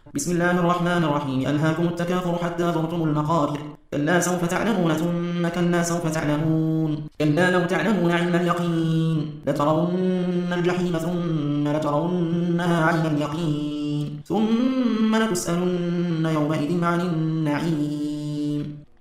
بسم الله الرحمن الرحيم. ألهاكم التكاثر حتى زرتم المقابر. كلا سوف تعلمون ثم كلا سوف تعلمون. كلا لو تعلمون علم اليقين لترون الجحيم ثم لترونها عين اليقين ثم لتسألن يومئذ عن النعيم.